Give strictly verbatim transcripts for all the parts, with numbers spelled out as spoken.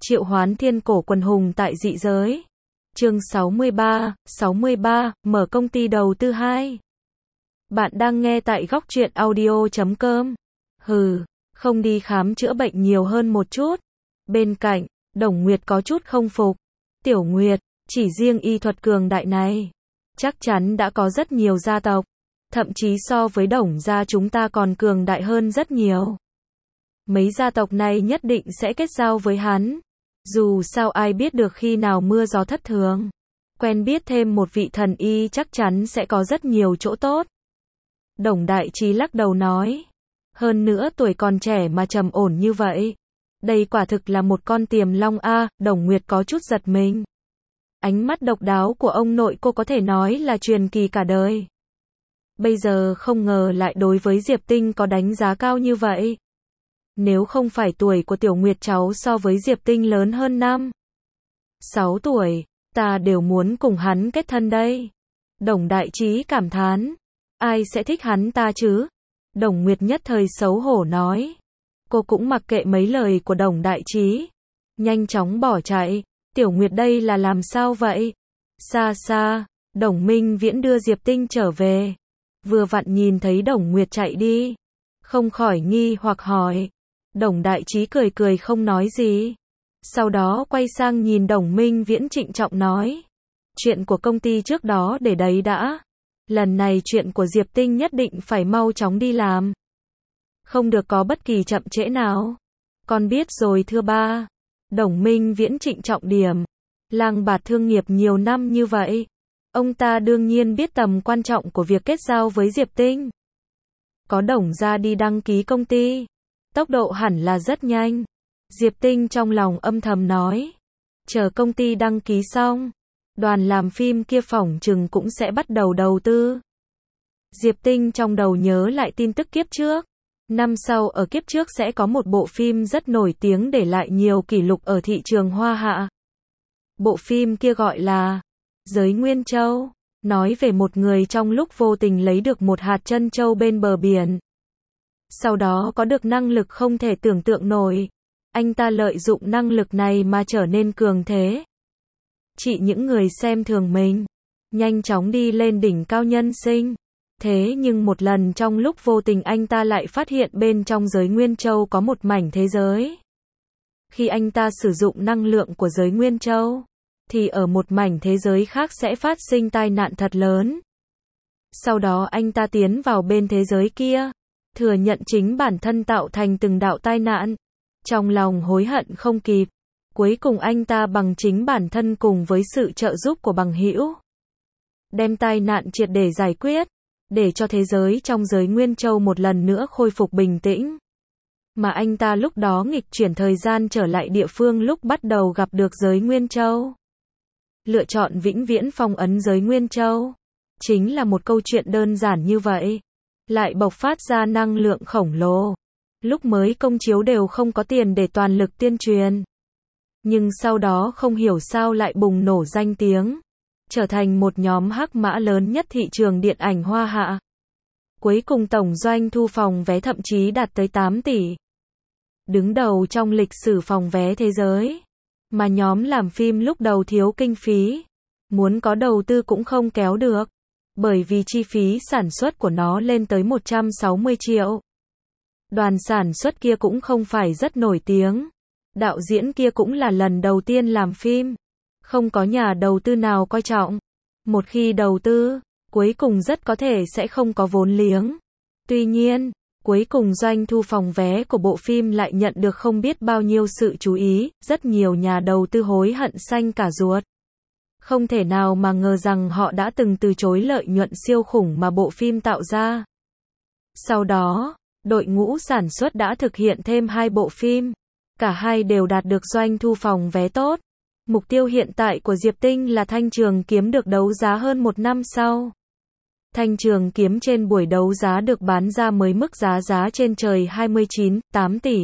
Triệu hoán thiên cổ quần hùng tại dị giới. Chương sáu mươi ba, sáu mươi ba, mở công ty đầu tư hai. Bạn đang nghe tại góc truyện audio chấm com. Hừ, không đi khám chữa bệnh nhiều hơn một chút. Bên cạnh, Đồng Nguyệt có chút không phục. Tiểu Nguyệt, chỉ riêng y thuật cường đại này, chắc chắn đã có rất nhiều gia tộc. Thậm chí so với Đồng gia chúng ta còn cường đại hơn rất nhiều. Mấy gia tộc này nhất định sẽ kết giao với hắn. Dù sao ai biết được khi nào mưa gió thất thường. Quen biết thêm một vị thần y chắc chắn sẽ có rất nhiều chỗ tốt. Đồng Đại Trí lắc đầu nói. Hơn nữa tuổi còn trẻ mà trầm ổn như vậy. Đây quả thực là một con tiềm long a. Đồng Nguyệt có chút giật mình. Ánh mắt độc đáo của ông nội cô có thể nói là truyền kỳ cả đời. Bây giờ không ngờ lại đối với Diệp Tinh có đánh giá cao như vậy. Nếu không phải tuổi của Tiểu Nguyệt cháu so với Diệp Tinh lớn hơn năm, sáu tuổi, ta đều muốn cùng hắn kết thân đây. Đồng Đại Trí cảm thán. Ai sẽ thích hắn ta chứ? Đồng Nguyệt nhất thời xấu hổ nói. Cô cũng mặc kệ mấy lời của Đồng Đại Trí. Nhanh chóng bỏ chạy. Tiểu Nguyệt đây là làm sao vậy? Xa xa, Đồng Minh Viễn đưa Diệp Tinh trở về. Vừa vặn nhìn thấy Đồng Nguyệt chạy đi. Không khỏi nghi hoặc hỏi. Đồng Đại Trí cười cười không nói gì. Sau đó quay sang nhìn Đồng Minh Viễn trịnh trọng nói. Chuyện của công ty trước đó để đấy đã. Lần này chuyện của Diệp Tinh nhất định phải mau chóng đi làm. Không được có bất kỳ chậm trễ nào. Con biết rồi thưa ba. Đồng Minh Viễn trịnh trọng điểm. Lang bạt thương nghiệp nhiều năm như vậy. Ông ta đương nhiên biết tầm quan trọng của việc kết giao với Diệp Tinh. Có Đồng gia đi đăng ký công ty. Tốc độ hẳn là rất nhanh. Diệp Tinh trong lòng âm thầm nói. Chờ công ty đăng ký xong, đoàn làm phim kia phỏng chừng cũng sẽ bắt đầu đầu tư. Diệp Tinh trong đầu nhớ lại tin tức kiếp trước. Năm sau ở kiếp trước sẽ có một bộ phim rất nổi tiếng để lại nhiều kỷ lục ở thị trường Hoa Hạ. Bộ phim kia gọi là Giới Nguyên Châu, nói về một người trong lúc vô tình lấy được một hạt trân châu bên bờ biển. Sau đó có được năng lực không thể tưởng tượng nổi. Anh ta lợi dụng năng lực này mà trở nên cường thế. Chỉ những người xem thường mình, nhanh chóng đi lên đỉnh cao nhân sinh. Thế nhưng một lần trong lúc vô tình anh ta lại phát hiện bên trong giới Nguyên Châu có một mảnh thế giới. Khi anh ta sử dụng năng lượng của giới Nguyên Châu, thì ở một mảnh thế giới khác sẽ phát sinh tai nạn thật lớn. Sau đó anh ta tiến vào bên thế giới kia, thừa nhận chính bản thân tạo thành từng đạo tai nạn. Trong lòng hối hận không kịp. Cuối cùng anh ta bằng chính bản thân cùng với sự trợ giúp của bằng hữu, đem tai nạn triệt để giải quyết, để cho thế giới trong giới Nguyên Châu một lần nữa khôi phục bình tĩnh. Mà anh ta lúc đó nghịch chuyển thời gian trở lại địa phương lúc bắt đầu gặp được giới Nguyên Châu. Lựa chọn vĩnh viễn phong ấn giới Nguyên Châu. Chính là một câu chuyện đơn giản như vậy. Lại bộc phát ra năng lượng khổng lồ. Lúc mới công chiếu đều không có tiền để toàn lực tuyên truyền. Nhưng sau đó không hiểu sao lại bùng nổ danh tiếng. Trở thành một nhóm hắc mã lớn nhất thị trường điện ảnh Hoa Hạ. Cuối cùng tổng doanh thu phòng vé thậm chí đạt tới tám tỷ. Đứng đầu trong lịch sử phòng vé thế giới. Mà nhóm làm phim lúc đầu thiếu kinh phí. Muốn có đầu tư cũng không kéo được. Bởi vì chi phí sản xuất của nó lên tới một trăm sáu mươi triệu. Đoàn sản xuất kia cũng không phải rất nổi tiếng. Đạo diễn kia cũng là lần đầu tiên làm phim. Không có nhà đầu tư nào coi trọng. Một khi đầu tư, cuối cùng rất có thể sẽ không có vốn liếng. Tuy nhiên, cuối cùng doanh thu phòng vé của bộ phim lại nhận được không biết bao nhiêu sự chú ý. Rất nhiều nhà đầu tư hối hận xanh cả ruột. Không thể nào mà ngờ rằng họ đã từng từ chối lợi nhuận siêu khủng mà bộ phim tạo ra. Sau đó, đội ngũ sản xuất đã thực hiện thêm hai bộ phim. Cả hai đều đạt được doanh thu phòng vé tốt. Mục tiêu hiện tại của Diệp Tinh là Thanh Trường Kiếm được đấu giá hơn một năm sau. Thanh Trường Kiếm trên buổi đấu giá được bán ra mới mức giá giá trên trời hai mươi chín phẩy tám tỷ.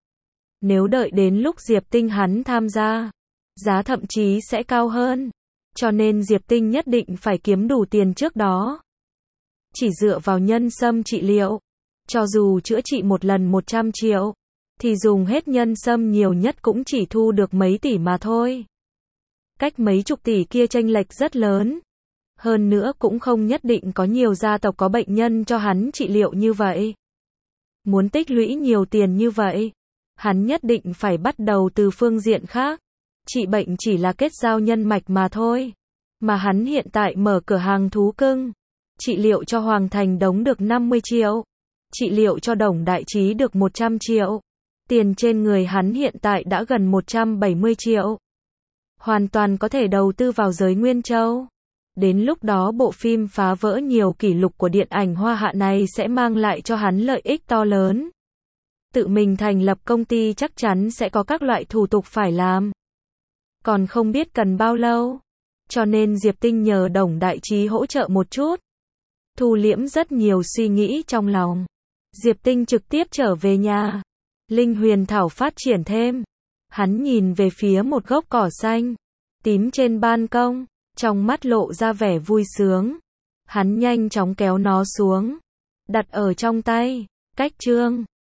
Nếu đợi đến lúc Diệp Tinh hắn tham gia, giá thậm chí sẽ cao hơn. Cho nên Diệp Tinh nhất định phải kiếm đủ tiền trước đó. Chỉ dựa vào nhân sâm trị liệu, cho dù chữa trị một lần một trăm triệu, thì dùng hết nhân sâm nhiều nhất cũng chỉ thu được mấy tỷ mà thôi. Cách mấy chục tỷ kia chênh lệch rất lớn. Hơn nữa cũng không nhất định có nhiều gia tộc có bệnh nhân cho hắn trị liệu như vậy. Muốn tích lũy nhiều tiền như vậy, hắn nhất định phải bắt đầu từ phương diện khác. Trị bệnh chỉ là kết giao nhân mạch mà thôi. Mà hắn hiện tại mở cửa hàng thú cưng. Trị liệu cho Hoàng Thành Đống được năm mươi triệu. Trị liệu cho Đồng Đại Trí được một trăm triệu. Tiền trên người hắn hiện tại đã gần một trăm bảy mươi triệu. Hoàn toàn có thể đầu tư vào giới Nguyên Châu. Đến lúc đó bộ phim phá vỡ nhiều kỷ lục của điện ảnh Hoa Hạ này sẽ mang lại cho hắn lợi ích to lớn. Tự mình thành lập công ty chắc chắn sẽ có các loại thủ tục phải làm. Còn không biết cần bao lâu. Cho nên Diệp Tinh nhờ Đồng Đại Trí hỗ trợ một chút. Thu liễm rất nhiều suy nghĩ trong lòng. Diệp Tinh trực tiếp trở về nhà. Linh huyền thảo phát triển thêm. Hắn nhìn về phía một gốc cỏ xanh, tím trên ban công, trong mắt lộ ra vẻ vui sướng. Hắn nhanh chóng kéo nó xuống, đặt ở trong tay. Cách chương